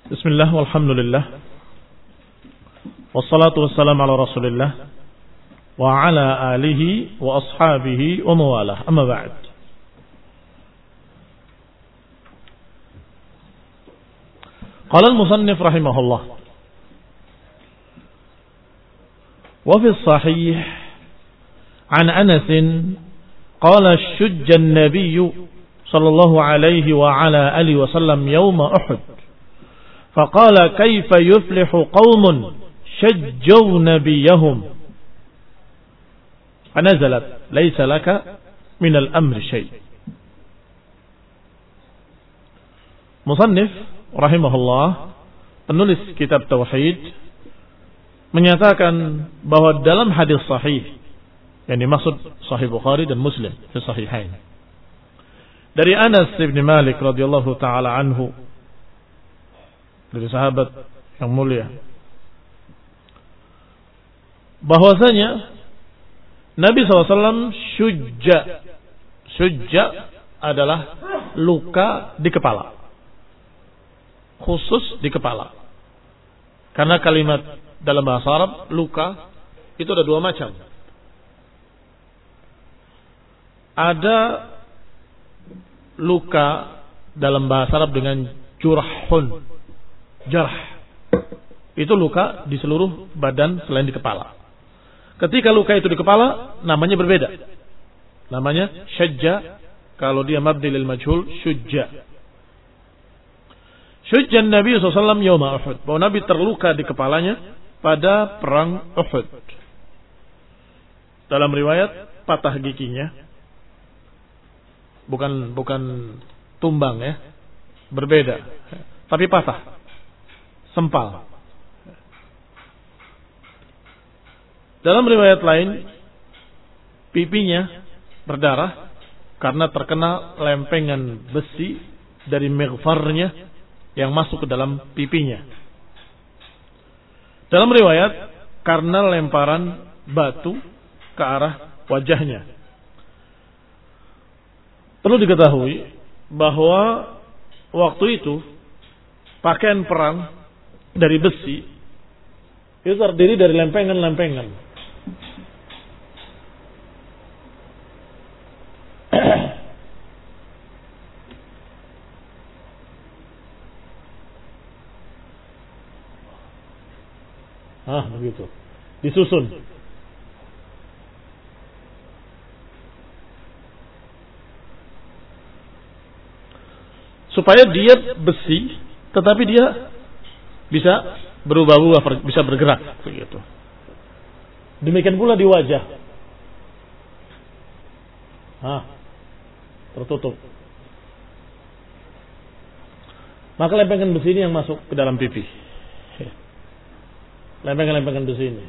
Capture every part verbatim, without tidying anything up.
Bismillah walhamdulillah wassalatu wassalamu ala rasulillah wa ala alihi wa ashabihi wa mawalah, amma ba'd. Qala al-musannif rahimahullah wa fi sahih an Anas qala shujja an-nabiy sallallahu alaihi wa ala alihi wa sallam yawma Uhud faqala kayfa yuflihu qaumun shajjaw nabiyahum fanazalat laysa laka min al-amri shay'. Musannif rahimahullah, penulis kitab tauhid, menyatakan bahwa dalam hadis sahih yang dimaksud sahih Bukhari dan Muslim fi sahihain dari Anas bin Malik radhiyallahu taala anhu, dari sahabat yang mulia, bahwasanya Nabi shallallahu alaihi wasallam syujja. Syujja adalah luka di kepala, khusus di kepala. Karena kalimat dalam bahasa Arab luka itu ada dua macam. Ada luka dalam bahasa Arab dengan jurhun. Jarh itu luka di seluruh badan selain di kepala. Ketika luka itu di kepala, namanya berbeda. Namanya syajja. Kalau dia mabni lil majhul, syujja. Syujja Nabi shallallahu alaihi wasallam yawma Uhud, bahwa Nabi terluka di kepalanya pada perang Uhud. Dalam riwayat patah giginya, bukan bukan tumbang ya, berbeda, tapi patah. Sempal. Dalam riwayat lain, pipinya berdarah karena terkena lempengan besi dari mighfarnya yang masuk ke dalam pipinya. Dalam riwayat, karena lemparan batu ke arah wajahnya. Perlu diketahui bahwa waktu itu pakaian perang dari besi itu terdiri dari lempengan-lempengan. Ah, begitu. Disusun. Supaya dia besi, tetapi dia bisa berubah-ubah, bisa bergerak begitu. Demikian pula di wajah. Ah, tertutup. Maka lempengan besi ini yang masuk ke dalam pipi. Lempengan-lempengan besi ini.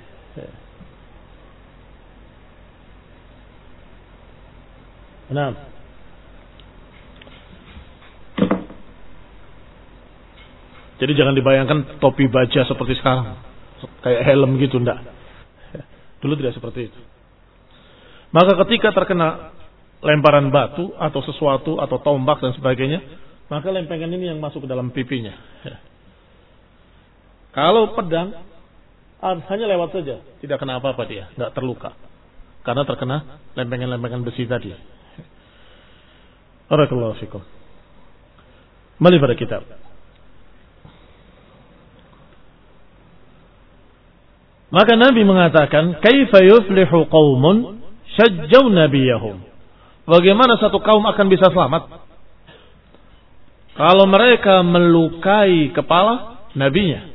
Nah, jadi jangan dibayangkan topi baja seperti sekarang, kayak helm gitu, enggak. Dulu tidak seperti itu. Maka ketika terkena lemparan batu atau sesuatu atau tombak dan sebagainya, maka lempengan ini yang masuk ke dalam pipinya. Kalau pedang, hanya lewat saja, tidak kena apa-apa dia, enggak terluka, karena terkena lempengan-lempengan besi tadi. Barakallahu fikum. Mari pada kitab. Maka Nabi mengatakan, kaifa yuflihu qaumun syajjaw nabiyahum. Bagaimana satu kaum akan bisa selamat kalau mereka melukai kepala nabinya,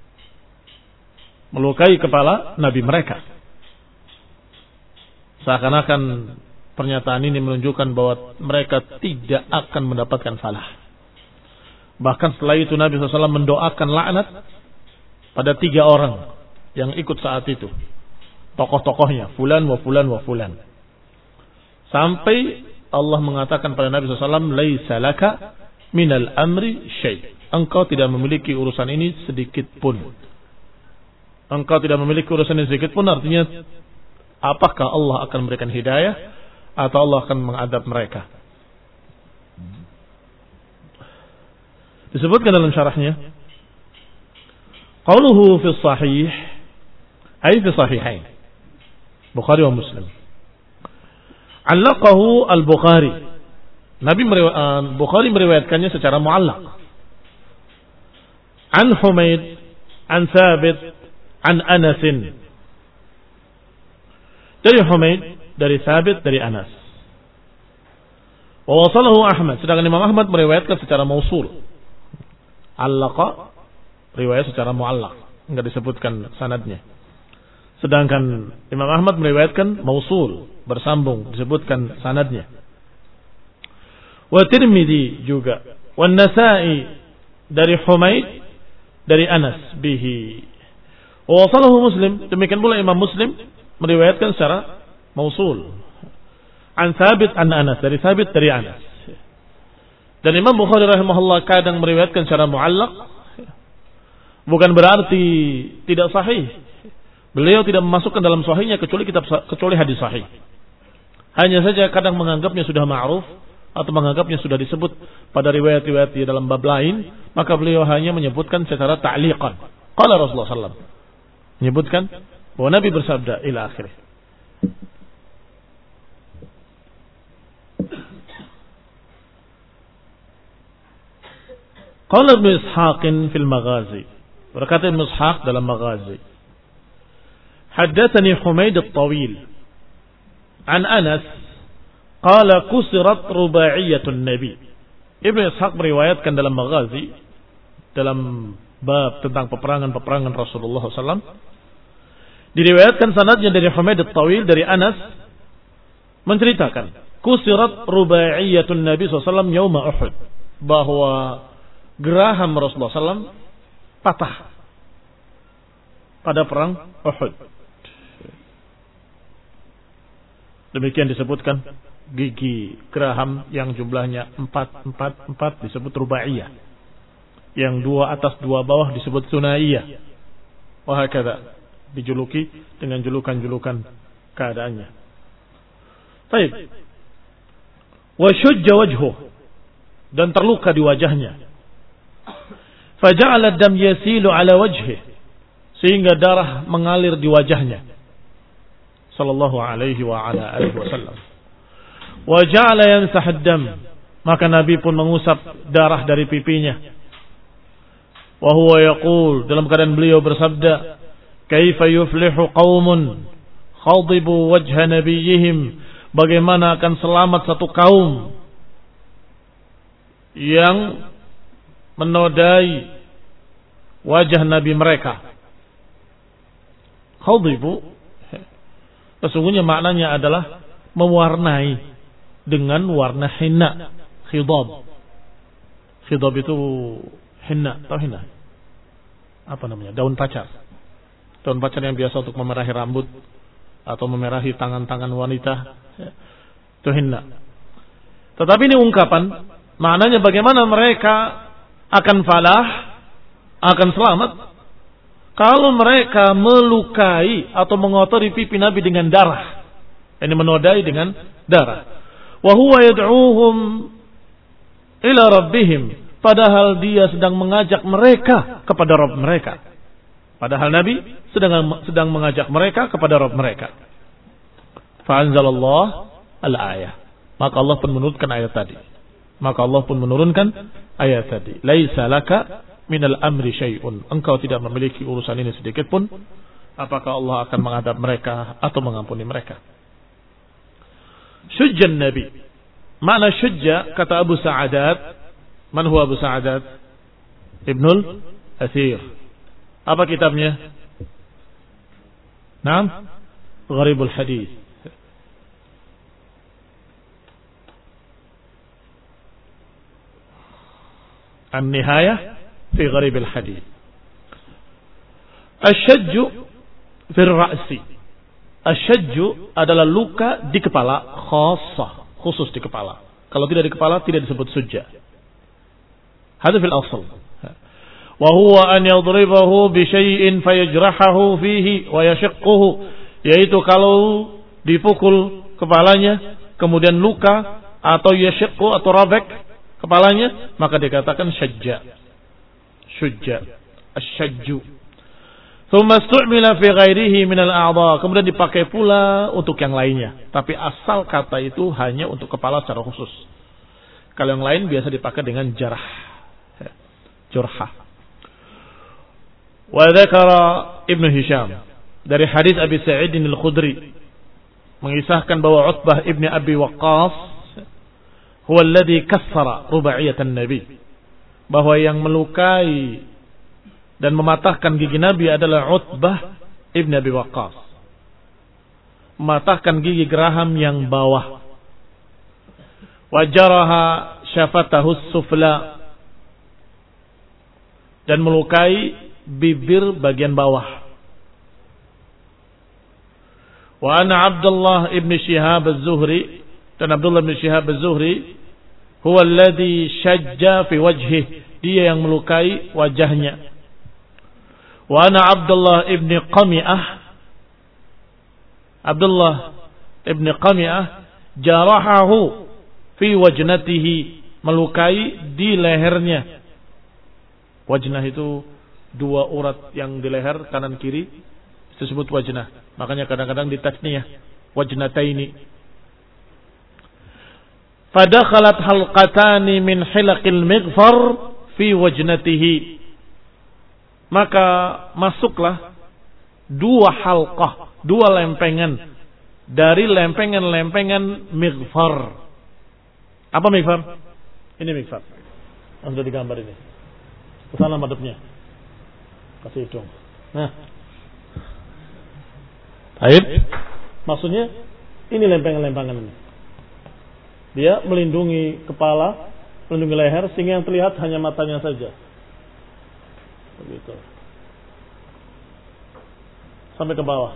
melukai kepala nabi mereka. Seakan-akan pernyataan ini menunjukkan bahwa mereka tidak akan mendapatkan falah. Bahkan setelah itu Nabi shallallahu alaihi wasallam mendoakan laknat pada tiga orang yang ikut saat itu, tokoh-tokohnya, fulan wa fulan wa fulan. Sampai Allah mengatakan pada Nabi shallallahu alaihi wasallam, laisa laka minal amri syai'. Engkau tidak memiliki urusan ini sedikit pun. Engkau tidak memiliki urusan ini sedikit pun, artinya apakah Allah akan memberikan hidayah atau Allah akan mengadab mereka. Disebutkan dalam syarahnya Qauluhu fi sahih ay fi sahihain Bukhari wa Muslim. Allaqahu al-Bukhari. Nabi meriwayatkan, Bukhari meriwayatkannya secara muallaq. An Humaid, an Thabit, an Anas. Dari Humaid, dari Thabit, dari Anas. Wa wasalahu Ahmad. Sedangkan Imam Ahmad meriwayatkan secara mausul. Allaqa, riwayat secara muallaq, enggak disebutkan sanadnya. Sedangkan Imam Ahmad meriwayatkan mausul, bersambung, disebutkan sanadnya. Wa Tirmidzi juga, wa Nasa'i dari Humaid dari Anas bihi. Wa wasalahu Muslim, demikian pula Imam Muslim meriwayatkan secara mausul. An Thabit an Anas, dari Thabit dari Anas. Dan Imam Bukhari rahimahullah kadang meriwayatkan secara muallaq, bukan berarti tidak sahih. Beliau tidak memasukkan dalam sahihnya kecuali kitab kecuali hadis sahih. Hanya saja kadang menganggapnya sudah ma'ruf atau menganggapnya sudah disebut pada riwayat-riwayat di dalam bab lain, maka beliau hanya menyebutkan secara ta'liqan. Qala Rasulullah sallallahu alaihi wasallam. Menyebutkan bahwa Nabi bersabda ila akhirih. Qala Ibn Ishaq fil Maghazi. Berkata Ibn Ishaq dalam Maghazi. Haddatsani Humaid at-Tawil an Anas qala kusirat rubaiyatun Nabi. Ibn Ishaq meriwayatkan dalam Maghazi dalam bab tentang peperangan-peperangan Rasulullah sallallahu alaihi wasallam. Diriwayatkan sanadnya dari Humaid at-Tawil dari Anas menceritakan kusirat rubaiyatun Nabi sallallahu alaihi wasallam yauma Uhud, bahwa geraham Rasulullah sallallahu alaihi wasallam patah pada perang Uhud. Demikian disebutkan gigi geraham yang jumlahnya empat, empat, empat disebut rubaiyah. Yang dua atas dua bawah disebut sunaiyah. Wahakadha, dijuluki dengan julukan-julukan keadaannya. Baik. Wa syujja wajhuh, dan terluka di wajahnya. Faja'ala ad-dam yasilu ala wajhihi, sehingga darah mengalir di wajahnya. Sallallahu alaihi wa ala alihi wasallam. Wa ja'ala yansah ad-dam, maka Nabi pun mengusap darah dari pipinya. Wa huwa yaqul, dalam keadaan beliau bersabda, kaifa yuflihu qaumun khadibu wajha nabiyihim, bagaimana akan selamat satu kaum yang menodai wajah Nabi mereka. Khadibu sesungguhnya maknanya adalah mewarnai dengan warna hinna, khidab. Khidab itu hinna, tahu hinna? Apa namanya? Daun pacar. Daun pacar yang biasa untuk memerahi rambut atau memerahi tangan-tangan wanita. Itu hinna. Tetapi ini ungkapan, maknanya bagaimana mereka akan falah, akan selamat kalau mereka melukai atau mengotori pipi Nabi dengan darah. Ini menodai dengan darah. Wa huwa yad'uuhum ila rabbihim, padahal dia sedang mengajak mereka kepada Rabb mereka. Padahal Nabi sedang sedang mengajak mereka kepada Rabb mereka. Fa anzalallah al-ayah. Maka Allah pun menurunkan ayat tadi. Maka Allah pun menurunkan ayat tadi. Laisa laka minal amri syai'un. Engkau tidak memiliki urusan ini sedikit pun. Apakah Allah akan mengadab mereka atau mengampuni mereka? Syujjan Nabi. Makna syujja, kata Abu Sa'adat. Man huwa Abu Sa'adat? Ibnul Athir. Apa kitabnya? Naam? Gharibul Hadis. An-Nihayah fi Gharib al-Hadith. Asyajju fi ar-ra'si. Asyajju adalah luka di kepala, khassah, khusus di kepala. Kalau tidak di kepala tidak disebut sujja. Hadza fil asl. Wa huwa an yadribahu bi syai'in fayajrahahu fihi wa yashaqquhu, yaitu kalau dipukul kepalanya kemudian luka atau yashaqqu atau rabak kepalanya, maka dikatakan syajja. Syujja, asyajju. Tsumma istu'mila fi ghairihi min al-a'dha, kemudian dipakai pula untuk yang lainnya. Tapi asal kata itu hanya untuk kepala secara khusus. Kalau yang lain biasa dipakai dengan jarah. Jurhah. Wa dzakara Ibnu Hisham dari hadis Abi Sa'id al-Khudri mengisahkan bahwa Utbah ibn Abi Waqqas huwa alladhi kassara rubaiyatan Nabi, bahwa yang melukai dan mematahkan gigi Nabi adalah Utbah ibn Abi Waqqas. Mematahkan gigi geraham yang bawah. Wajaraha syafatahu sufla, dan melukai bibir bagian bawah. Wa ana Abdullah ibn Shihab az-Zuhri, dan Abdullah ibn Shihab az-Zuhri huwa alladhi shajja fi wajhihi, dia yang melukai wajahnya. Wa ana Abdullah ibn Qami'ah, Abdullah ibn Qami'ah jarahahu fi wajnatihi, melukai di lehernya. Wajnah itu dua urat yang di leher kanan kiri disebut wajnah. Makanya kadang-kadang di tasniyah wajnataini. Fadakhalat halqatani min hilaqil mighfar fi wajnatihi, maka masuklah dua halqah, dua lempengan dari lempengan-lempengan mighfar. Apa mighfar? Ini mighfar. Sudah digambar ini. Kesana madepnya. Kasih hidung. Nah. Baik. Maksudnya ini lempengan-lempengan ini. Dia melindungi kepala, melindungi leher, sehingga yang terlihat hanya matanya saja. Begitu. Sampai ke bawah.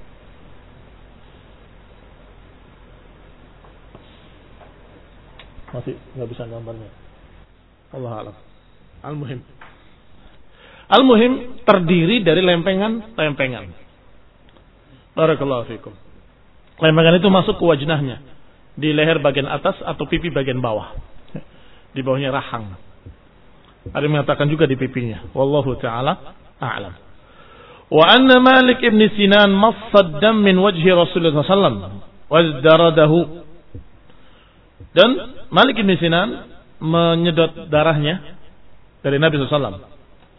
Masih nggak bisa gambarnya. Allah alam. Al-muhim. Al-muhim terdiri dari lempengan-lempengan. Barakallahu fikum. Lempengan itu masuk ke wajnahnya, di leher bagian atas atau pipi bagian bawah. Di bawahnya rahang. Ada yang mengatakan juga di pipinya. Wallahu ta'ala a'lam. Wa anna Malik ibn Sinan massad dam min wajhi Rasulullah sallallahu alaihi wasallam wazdaradahu. Dan Malik ibn Sinan menyedot darahnya dari Nabi sallallahu alaihi wasallam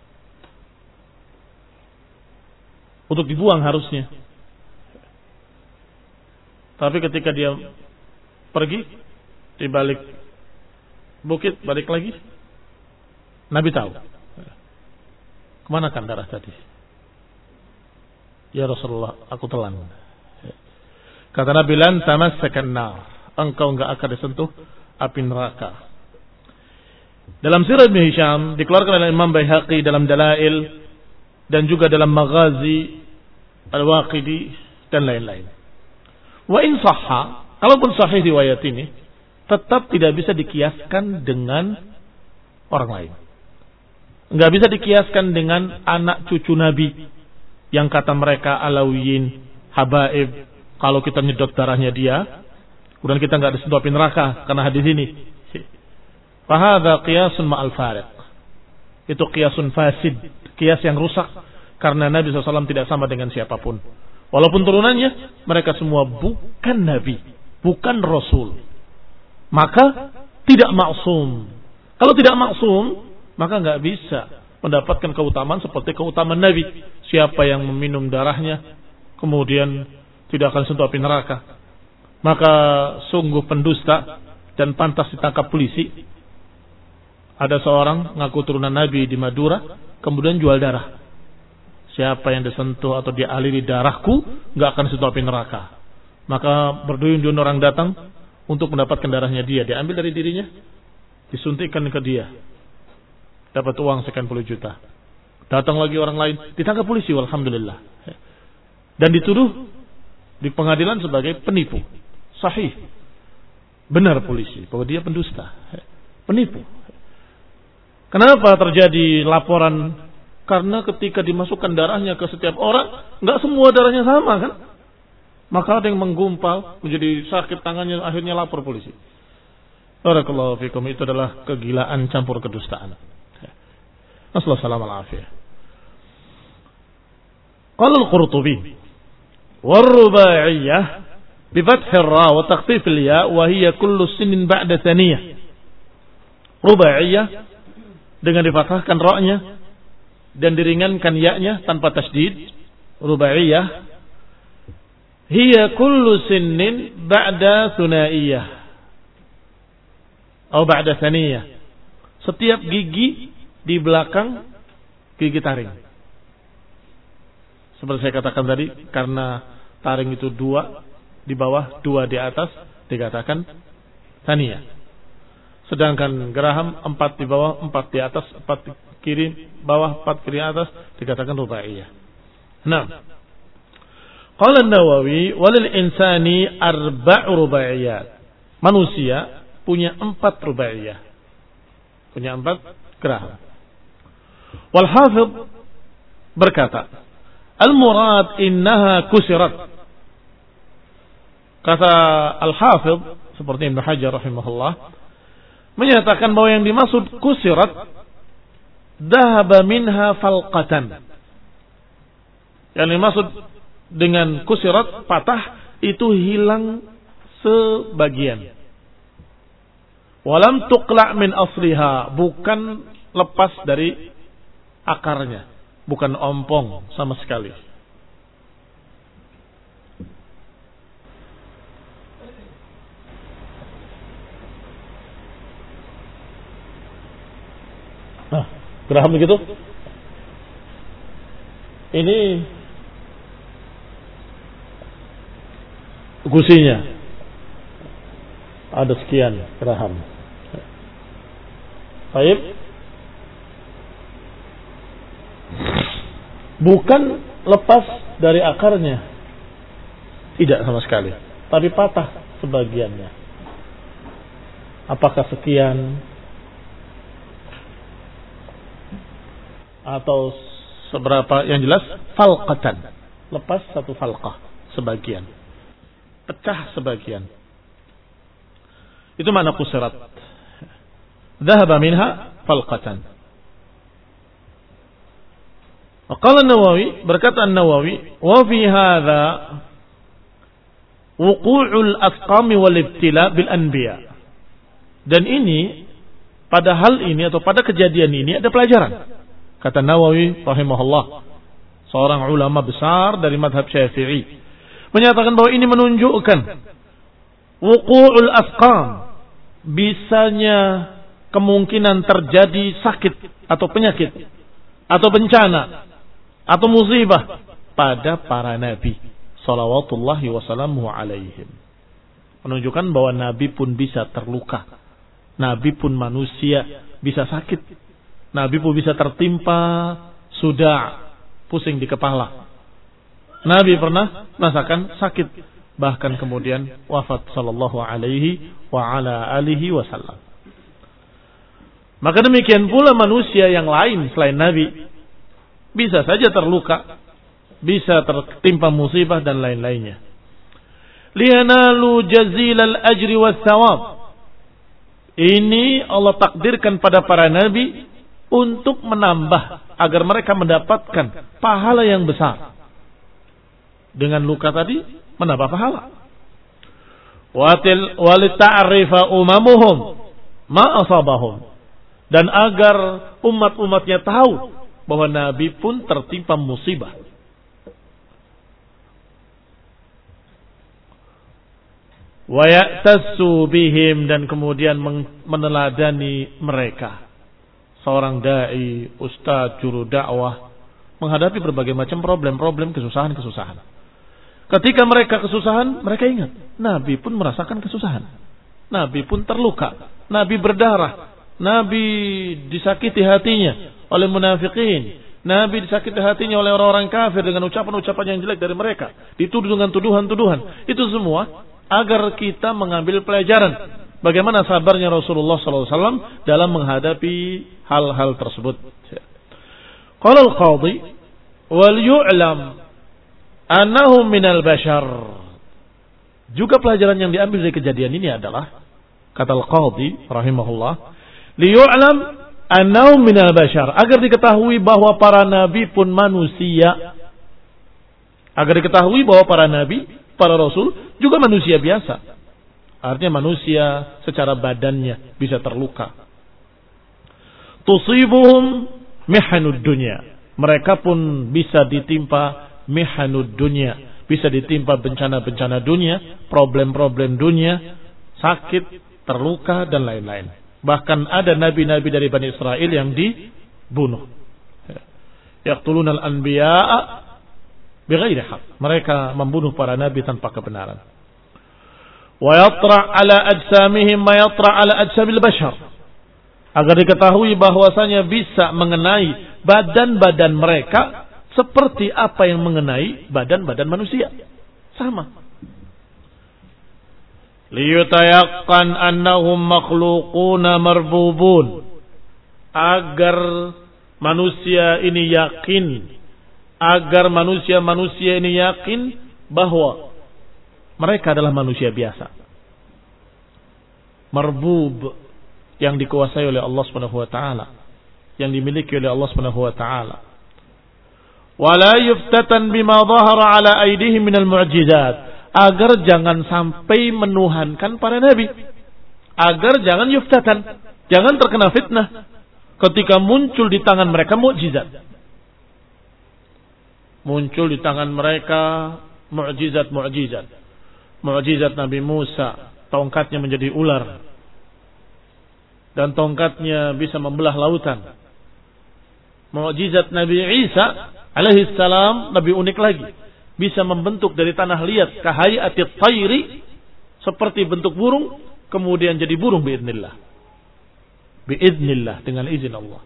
untuk dibuang harusnya. Tapi ketika dia pergi di balik bukit, balik lagi, Nabi tahu. Kemana kan darah tadi? Ya Rasulullah, aku telan. Kata Nabi, lan tamassakan nar, engkau enggak akan disentuh api neraka. Dalam Sirah Ibn Hisham dikeluarkan oleh Imam Baihaqi dalam Dalail dan juga dalam Maghazi Al-Waqidi dan lain-lain. Wa in sahha, kalaupun sahih riwayat ini, tetap tidak bisa dikiaskan dengan orang lain. Enggak bisa dikiaskan dengan anak cucu Nabi yang kata mereka Alawiyin, habaib. Kalau kita nyedot darahnya dia, kemudian kita enggak disentuh api neraka karena hadis ini. Fahadha qiyasun ma'al fariq. Itu qiyasun fasid, qiyas yang rusak, karena Nabi shallallahu alaihi wasallam tidak sama dengan siapapun. Walaupun turunannya mereka semua bukan Nabi, bukan Rasul, maka tidak maksum. Kalau tidak maksum, maka nggak bisa mendapatkan keutamaan seperti keutamaan Nabi. Siapa yang meminum darahnya kemudian tidak akan sentuh api neraka, maka sungguh pendusta dan pantas ditangkap polisi. Ada seorang ngaku turunan Nabi di Madura, kemudian jual darah. Siapa yang disentuh atau dialiri darahku, nggak akan sentuh api neraka. Maka berduyun-duyun orang datang untuk mendapatkan darahnya dia, diambil dari dirinya, disuntikkan ke dia, dapat uang sekian puluh juta. Datang lagi orang lain, ditangkap polisi, alhamdulillah, dan dituduh di pengadilan sebagai penipu. Sahih, benar polisi bahwa dia pendusta, penipu. Kenapa terjadi laporan? Karena ketika dimasukkan darahnya ke setiap orang, nggak semua darahnya sama kan? Maka ada yang menggumpal, menjadi sakit tangannya, akhirnya lapor polisi. Barakallahu fikum, itu adalah kegilaan campur kedustaan. Nasallahu alaihi wasallam. Qala al-Qurtubi war-rubaiyah bi fathir ra wa takhfif al-ya wa hiya kullu sinin ba'da thaniyah. Rubaiyah dengan difathahkan ra-nya dan diringankan ya-nya tanpa tasdid. Rubaiyah hiya kullu sinin ba'da thunaiyah atau ba'da thaniyah. Setiap gigi di belakang gigi taring. Seperti saya katakan tadi, karena taring itu dua di bawah, dua di atas, dikatakan thaniyah. Sedangkan geraham empat di bawah, empat di atas, empat di kiri bawah, empat kiri atas, dikatakan rubaiyah. Nah, qala an-Nawawi walil insani arba'u rubaiyat. Manusia punya empat rubaiyah. Punya empat geraham. Wal Hafidh berkata, al-murad innaha kusirat. Kata Al-Hafidh seperti Ibnu Hajar rahimahullah menyatakan bahwa yang dimaksud kusirat dhahaba minha falqatan. Yang dimaksud dengan kusirat patah itu hilang sebagian. Walam tuqla' min asliha, bukan lepas dari akarnya, bukan ompong sama sekali. Nah, geraham begitu. Ini gusinya ada sekian geraham. Baik. Bukan lepas dari akarnya, tidak sama sekali, tapi patah sebagiannya. Apakah sekian atau seberapa? Yang jelas falqatan, lepas satu falqah, sebagian, pecah sebagian. Itu makna kusirat. Dhahaba minha falqatan. Qala an-Nawawi, berkata an-Nawawi, wa fi hadha wuqu'ul asqam wal ibtila bil anbiya. Dan ini, pada hal ini atau pada kejadian ini ada pelajaran. Kata Nawawi rahimahullah, seorang ulama besar dari mazhab Syafi'i, menyatakan bahwa ini menunjukkan wuqu'ul asqam, bisanya kemungkinan terjadi sakit atau penyakit atau bencana atau musibah pada para nabi salawatullahi wasallamu alaihim. Menunjukkan bahwa nabi pun bisa terluka, nabi pun manusia bisa sakit, nabi pun bisa tertimpa sudah pusing di kepala. Nabi pernah merasakan sakit, bahkan kemudian wafat sallallahu alaihi wa ala alihi wasallam. Maka demikian pula manusia yang lain selain nabi bisa saja terluka, bisa tertimpa musibah dan lain-lainnya. Liyanalu jazilal ajri was thawab. Ini Allah takdirkan pada para nabi untuk menambah agar mereka mendapatkan pahala yang besar. Dengan luka tadi menambah pahala. Watil walita'rifa umamuhum ma asabahum. Dan agar umat-umatnya tahu bahwa nabi pun tertimpa musibah. Wa ya'tassu bihim, dan kemudian meneladani mereka. Seorang dai, ustaz, juru dakwah menghadapi berbagai macam problem-problem, kesusahan-kesusahan. Ketika mereka kesusahan, mereka ingat nabi pun merasakan kesusahan. Nabi pun terluka, nabi berdarah, nabi disakiti hatinya oleh munafikin, nabi disakiti hatinya oleh orang-orang kafir dengan ucapan-ucapan yang jelek dari mereka, dituduh dengan tuduhan-tuduhan. Itu semua agar kita mengambil pelajaran bagaimana sabarnya Rasulullah sallallahu alaihi wasallam dalam menghadapi hal-hal tersebut. Qala al-qadhi wal yu'lam annahu minal bashar. Juga pelajaran yang diambil dari kejadian ini adalah, kata al-qadhi rahimahullah, liyu'lam annahu minal bashar, agar diketahui bahwa para nabi pun manusia. Agar diketahui bahwa para nabi, para rasul juga manusia biasa. Artinya manusia secara badannya bisa terluka. Tusibuhum mihanud dunya. Mereka pun bisa ditimpa mihanud dunya. Bisa ditimpa bencana-bencana dunia, problem-problem dunia, sakit, terluka, dan lain-lain. Bahkan ada nabi-nabi dari Bani Israel yang dibunuh. Yaqtuluna al-anbiya'a bighairi haq. Mereka membunuh para nabi tanpa kebenaran. Wa yatra' ala ajsamihim ma yatra' ala ajsamil bashar. Agar diketahui bahwasanya bisa mengenai badan-badan mereka seperti apa yang mengenai badan-badan manusia. Sama. Liyutayaqqan annahum makhluquna marbubun. Agar manusia ini yakin, agar manusia-manusia ini yakin bahwa mereka adalah manusia biasa. Marbub, yang dikuasai oleh Allah Subhanahu wa taala, yang dimiliki oleh Allah Subhanahu wa taala. Wala yuftatan bima dhahara ala aydihim minal mu'jizat, agar jangan sampai menuhankan para nabi, agar jangan yuftatan, jangan terkena fitnah ketika muncul di tangan mereka mukjizat. Muncul di tangan mereka mukjizat-mukjizat. Mukjizat Nabi Musa, tongkatnya menjadi ular dan tongkatnya bisa membelah lautan. Mukjizat Nabi Isa alaihi salam lebih unik lagi, bisa membentuk dari tanah liat kahayatit tayri, seperti bentuk burung, kemudian jadi burung biiznillah. Biiznillah, dengan izin Allah.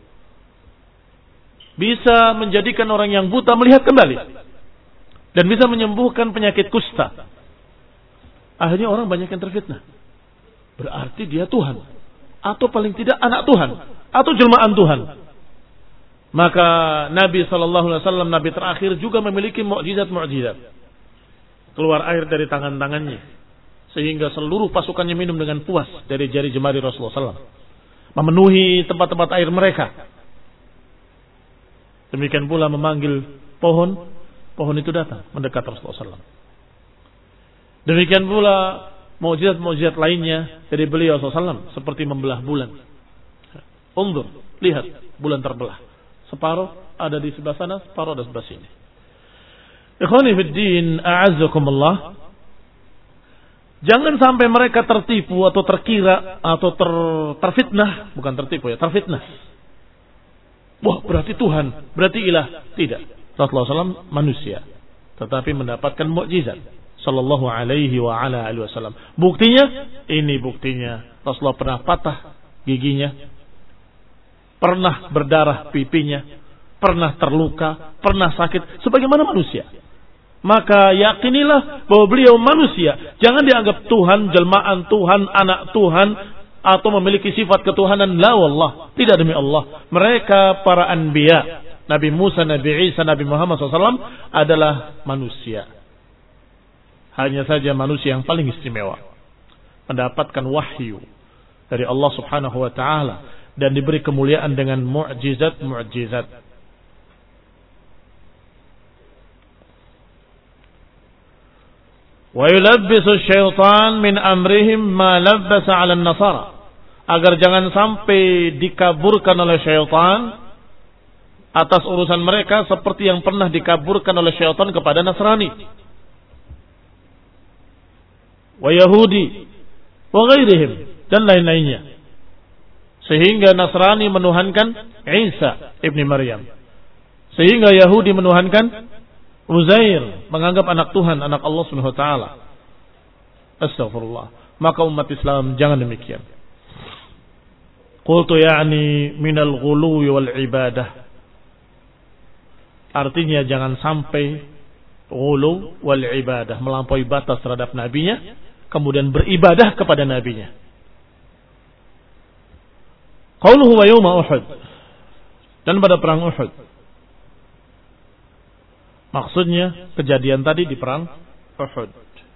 Bisa menjadikan orang yang buta melihat kembali, dan bisa menyembuhkan penyakit kusta. Akhirnya orang banyak yang terfitnah. Berarti dia Tuhan, atau paling tidak anak Tuhan, atau jelmaan Tuhan. Maka Nabi sallallahu alaihi wasallam, Nabi terakhir, juga memiliki mukjizat-mukjizat. Keluar air dari tangan-tangannya, sehingga seluruh pasukannya minum dengan puas dari jari jemari Rasulullah sallallahu alaihi wasallam. Memenuhi tempat-tempat air mereka. Demikian pula memanggil pohon, pohon itu datang mendekat Rasulullah sallallahu alaihi wasallam. Demikian pula mukjizat-mukjizat lainnya dari beliau sallallahu alaihi wasallam, seperti membelah bulan. Undur, lihat, bulan terbelah. Separuh ada di sebelah sana, separuh ada di sebelah sini. Ikhwani fid din, a'azzakumullah. Jangan sampai mereka tertipu atau terkira atau ter, terfitnah, bukan tertipu ya, terfitnah. Wah, berarti Tuhan, berarti ilah. Tidak. Rasulullah sallallahu alaihi wasallam manusia, tetapi mendapatkan mukjizat. Sallallahu alaihi wa ala alihi wasallam. Buktinya, ini buktinya. Rasulullah pernah patah giginya, pernah berdarah pipinya, pernah terluka, pernah sakit, sebagaimana manusia. Maka yakinilah bahwa beliau manusia. Jangan dianggap Tuhan, jelmaan Tuhan, anak Tuhan, atau memiliki sifat ketuhanan. La wallah, tidak, demi Allah. Mereka para anbiya, Nabi Musa, Nabi Isa, Nabi Muhammad shallallahu alaihi wasallam adalah manusia. Hanya saja manusia yang paling istimewa, mendapatkan wahyu dari Allah subhanahu wa ta'ala, dan diberi kemuliaan dengan mu'jizat-mu'jizat. Wa yulabbisu syaitan min amrihim ma labbasa 'ala an-nasara, agar jangan sampai dikaburkan oleh syaitan atas urusan mereka seperti yang pernah dikaburkan oleh syaitan kepada Nasrani, wa Yahudi, wa ghairihim, dan lain-lainnya. Sehingga Nasrani menuhankan Isa ibni Maryam, sehingga Yahudi menuhankan Uzair, menganggap anak Tuhan, anak Allah subhanahu wa ta'ala. Astaghfirullah. Maka umat Islam jangan demikian. Qultu ya'ni minal ghuluwi wal ibadah. Artinya jangan sampai ghulu wal ibadah, melampaui batas terhadap nabinya, kemudian beribadah kepada nabinya. Qauluhu wa yawma Uhud, dan pada perang Uhud. Maksudnya kejadian tadi di perang Uhud.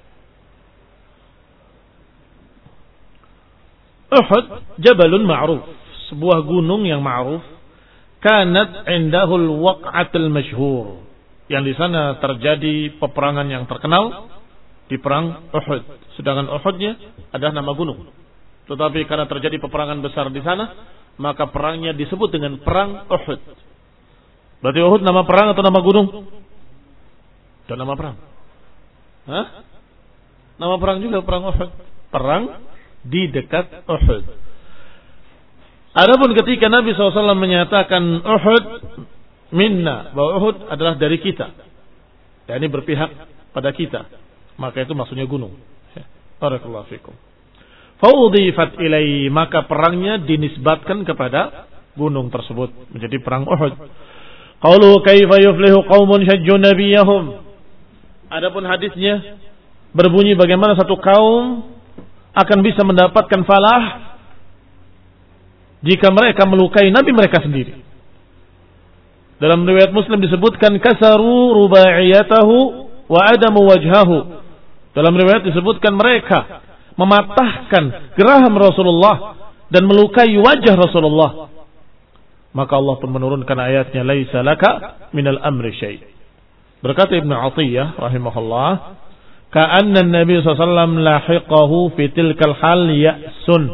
Uhud jabalun ma'ruf, sebuah gunung yang ma'ruf. Kanat indahul waq'atul masyhur, yang di sana terjadi peperangan yang terkenal di perang Uhud. Sedangkan Uhudnya adalah nama gunung. Tetapi karena terjadi peperangan besar di sana, maka perangnya disebut dengan perang Uhud. Berarti Uhud nama perang atau nama gunung? Dan nama perang. Hah? Nama perang juga perang Uhud. Perang di dekat Uhud. Adapun ketika Nabi shallallahu alaihi wasallam menyatakan Uhud minna, bahwa Uhud adalah dari kita, ya, ini berpihak pada kita, maka itu maksudnya gunung. Barakallahu fikum. Faudifat ilai, maka perangnya dinisbatkan kepada gunung tersebut, menjadi perang Uhud. Qalu kaifa yuflihu qaumun syajju nabiyahum. Adapun hadisnya berbunyi bagaimana satu kaum akan bisa mendapatkan falah jika mereka melukai nabi mereka sendiri. Dalam riwayat Muslim disebutkan kasaru rubaiyatahu wa adamu wajhahu. Dalam riwayat disebutkan mereka mematahkan geraham Rasulullah dan melukai wajah Rasulullah. Maka Allah pun menurunkan ayatnya laisa laka minal amri syai'. Berkata Ibnu Atiyah rahimahullah, ka'anna an-nabiy sallallahu alaihi wasallam lahiqahu fi tilkal hal ya'sun.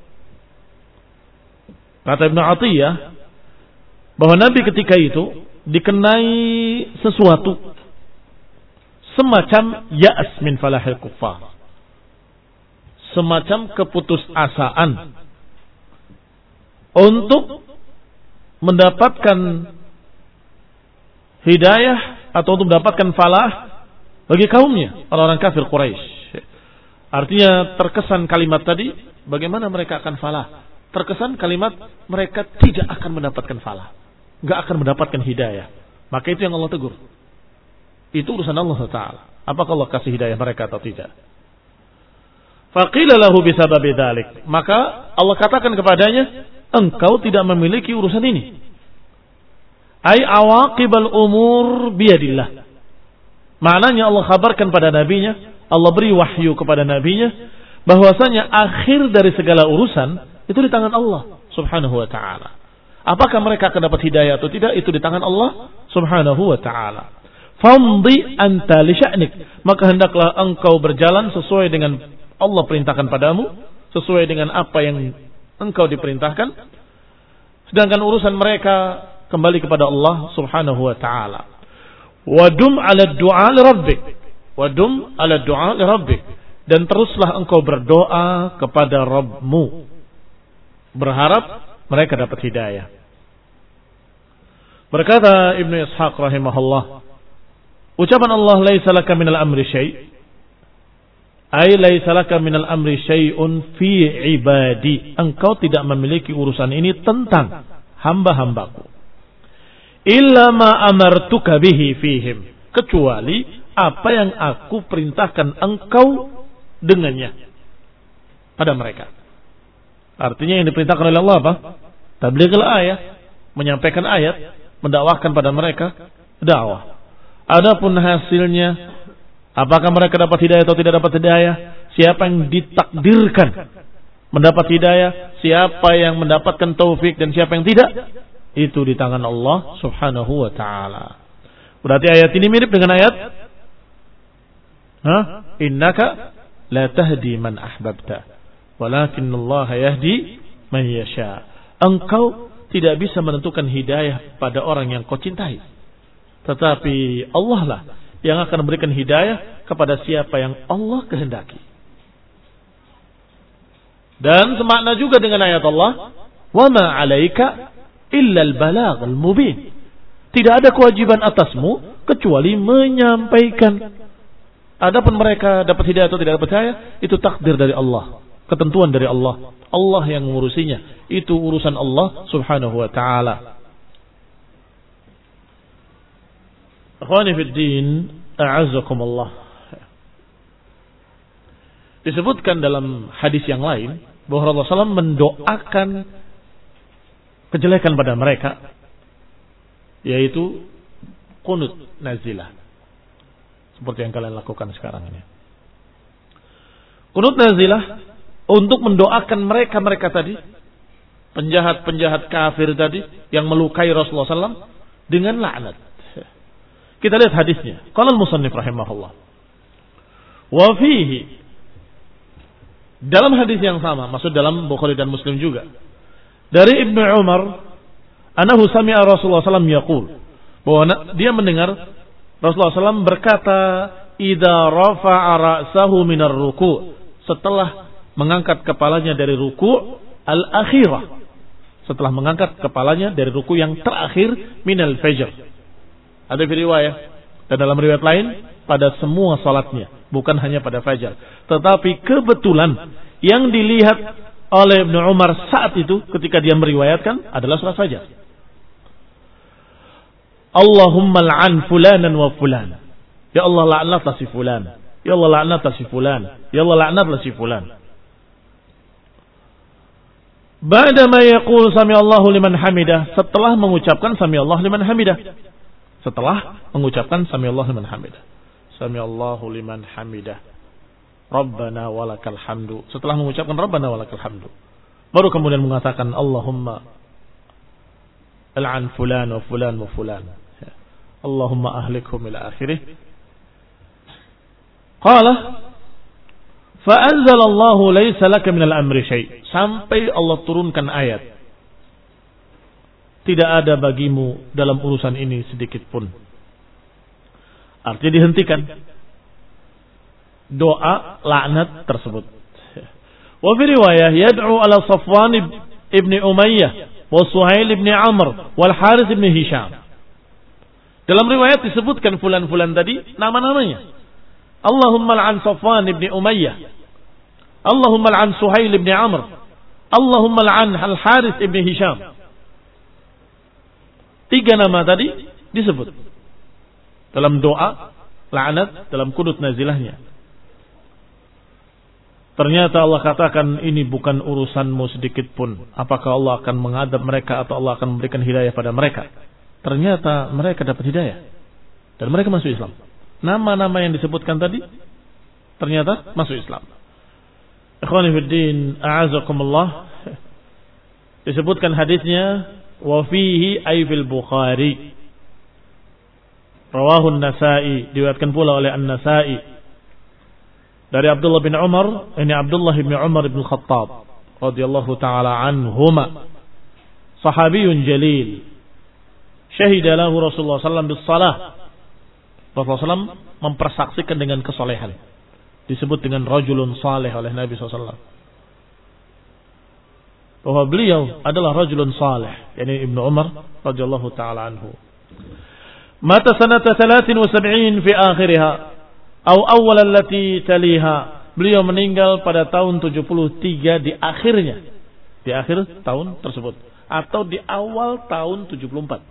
Kata Ibnu Atiyah bahwa Nabi ketika itu dikenai sesuatu semacam ya's min falahil kuffar, semacam keputusasaan untuk mendapatkan hidayah atau untuk mendapatkan falah bagi kaumnya, orang-orang kafir Quraisy. Artinya terkesan kalimat tadi, bagaimana mereka akan falah? Terkesan kalimat mereka tidak akan mendapatkan falah, nggak akan mendapatkan hidayah. Maka itu yang Allah tegur. Itu urusan Allah Taala. Apakah Allah kasih hidayah mereka atau tidak? Faqila lahu bisababi dzalik. Maka Allah katakan kepadanya, engkau tidak memiliki urusan ini. Ai awaqibal umur biyadillah. Maknanya Allah kabarkan pada nabinya, Allah beri wahyu kepada nabinya bahwasanya akhir dari segala urusan itu di tangan Allah Subhanahu wa taala. Apakah mereka akan dapat hidayah atau tidak, itu di tangan Allah Subhanahu wa taala. Famdi anta li sya'nik, maka hendaklah engkau berjalan sesuai dengan Allah perintahkan padamu, sesuai dengan apa yang engkau diperintahkan. Sedangkan urusan mereka kembali kepada Allah Subhanahu wa taala. Wadum 'ala du'a li rabbik. Wadum 'ala du'a li rabbik. Dan teruslah engkau berdoa kepada Rabbmu, berharap mereka dapat hidayah. Berkata Ibnu Ishaq rahimahullah, ucapan Allah laisa laka minal amri syai', ay laisa laka minal amri syai'un fi ibadi. Engkau tidak memiliki urusan ini tentang hamba-hambaku. Illa ma amartuka bihi fihim, kecuali apa yang aku perintahkan engkau dengannya pada mereka. Artinya yang diperintahkan oleh Allah apa? Tablighul ayat, menyampaikan ayat, mendakwahkan pada mereka dakwah. Adapun hasilnya, apakah mereka dapat hidayah atau tidak dapat hidayah, siapa yang ditakdirkan mendapat hidayah, siapa yang mendapatkan taufik dan siapa yang tidak, itu di tangan Allah Subhanahu wa taala. Berarti ayat ini mirip dengan ayat ha? Innaka la tahdi man ahbabta, walakinnallaha yahdi man yasha. Engkau tidak bisa menentukan hidayah pada orang yang kau cintai, tetapi Allah lah yang akan memberikan hidayah kepada siapa yang Allah kehendaki. Dan semakna juga dengan ayat Allah, wa ma 'alaika illa al-balagh al-mubin. Tidak ada kewajiban atasmu kecuali menyampaikan. Adapun mereka dapat hidayah atau tidak dapat hidayah, itu takdir dari Allah, ketentuan dari Allah. Allah yang mengurusinya. Itu urusan Allah Subhanahu wa taala. Akhwani fid din, a'azzakumullah. Disebutkan dalam hadis yang lain bahwa Rasulullah shallallahu alaihi wasallam mendoakan kejelekan pada mereka, yaitu qunut nazilah, seperti yang kalian lakukan sekarang ini. Qunut nazilah untuk mendoakan mereka-mereka tadi, penjahat-penjahat kafir tadi yang melukai Rasulullah shallallahu alaihi wasallam dengan laknat. Kita lihat hadisnya. Qala al-musannif rahimahullah. Wa fihi, dalam hadis yang sama, maksud dalam Bukhari dan Muslim juga, dari Ibnu Umar, anahu sami'a Rasulullah sallallahu alaihi wasallam yaqul, bahwa dia mendengar Rasulullah sallallahu alaihi wasallam berkata, idza rafa'a ra'sahu minar ruku', setelah mengangkat kepalanya dari ruku' al-akhirah, setelah mengangkat kepalanya dari ruku' yang terakhir minal fajr. Ada riwayat, dan dalam riwayat lain pada semua salatnya, bukan hanya pada fajar. Tetapi kebetulan yang dilihat oleh Ibnu Umar saat itu ketika dia meriwayatkan adalah salat fajar. Allahumma la'an fulanan wa fulan. Ya Allah laknatlah si fulan. Ya Allah laknatlah si fulan. Ya Allah laknatlah si fulan. Ba'da ma yaqul sami Allahu liman hamidah, setelah mengucapkan sami Allah liman hamidah. Setelah mengucapkan sami Allah liman hamidah. Sami Allahu liman hamidah. Rabbana walakal hamdu. Setelah mengucapkan Rabbana walakal hamdu, baru kemudian mengatakan Allahumma al'an fulan wa fulan wa fulan. Allahumma ahlikhum ila akhirih. Qala fa anzalallahu laysa laka minal amri syai'. Sampai Allah turunkan ayat, tidak ada bagimu dalam urusan ini sedikit pun. Artinya dihentikan doa laknat tersebut. Wa fi riwayah yad'u ala Safwan ibn Umayyah wa Suhail ibn Amr wal Harith ibn Hisham. Dalam riwayat disebutkan fulan-fulan tadi nama-namanya. Allahumma al'an Safwan ibn Umayyah, Allahumma al'an Suhail ibn Amr, Allahumma al'an al Harith ibn Hisham. Tiga nama tadi disebut dalam doa laknat dalam qunut nazilahnya. Ternyata Allah katakan ini bukan urusanmu sedikit pun. Apakah Allah akan mengadab mereka atau Allah akan memberikan hidayah pada mereka? Ternyata mereka dapat hidayah dan mereka masuk Islam. Nama-nama yang disebutkan tadi ternyata masuk Islam. Ikhwani fiddin, a'azakumullah. Disebutkan hadisnya wa fihi ay fil Bukhari. Rawahu An-Nasa'i, diriwayatkan pula oleh An-Nasa'i dari Abdullah bin Umar, ini Abdullah bin Umar bin Khattab radhiyallahu taala anhuma, sahabiyun jalil, syahida lahu Rasulullah sallallahu alaihi wasallam bis salah. Rasulullah sallallahu alaihi wasallam mempersaksikan dengan kesolehan, disebut dengan rajulun saleh oleh Nabi sallallahu alaihi wasallam, bahwa beliau adalah rajulun saleh, yakni Ibnu Umar radhiyallahu taala anhu. Mata sanata thalathin wa sab'in fi akhiriha atau awal allati taliha. Beliau meninggal pada tahun tujuh puluh tiga di akhirnya, di akhir tahun tersebut, atau di awal tahun tujuh puluh empat.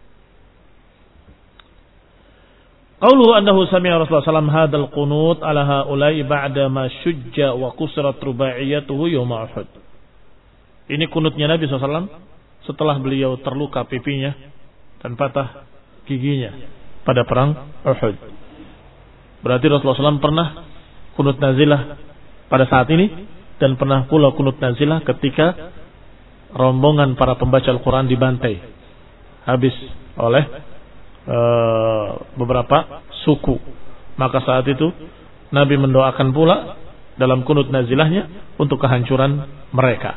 Qauluhu annahu sami'a Rasulullah sallallahu alaihi wasallam hadzal qunut ala haula'i ba'da ma shujja wa kusrat rubaiyatuhu yawm Uhud. Ini kunutnya Nabi sallallahu alaihi wasallam setelah beliau terluka pipinya dan patah giginya pada perang Uhud. Berarti Rasulullah sallallahu alaihi wasallam pernah kunut nazilah pada saat ini, dan pernah pula kunut nazilah ketika rombongan para pembaca Al-Quran dibantai habis oleh uh, beberapa suku. Maka saat itu Nabi mendoakan pula dalam kunut nazilahnya untuk kehancuran mereka.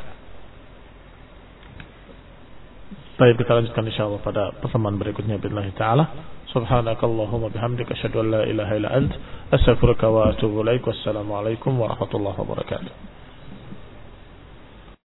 Baik, kita lanjutkan insyaallah pada pertemuan berikutnya billahi taala. Subhanakallahumma bihamdika asyhadu an la ilaha illa ant astaghfiruka wa atubu ilaik. Wassalamu alaikum warahmatullahi wabarakatuh.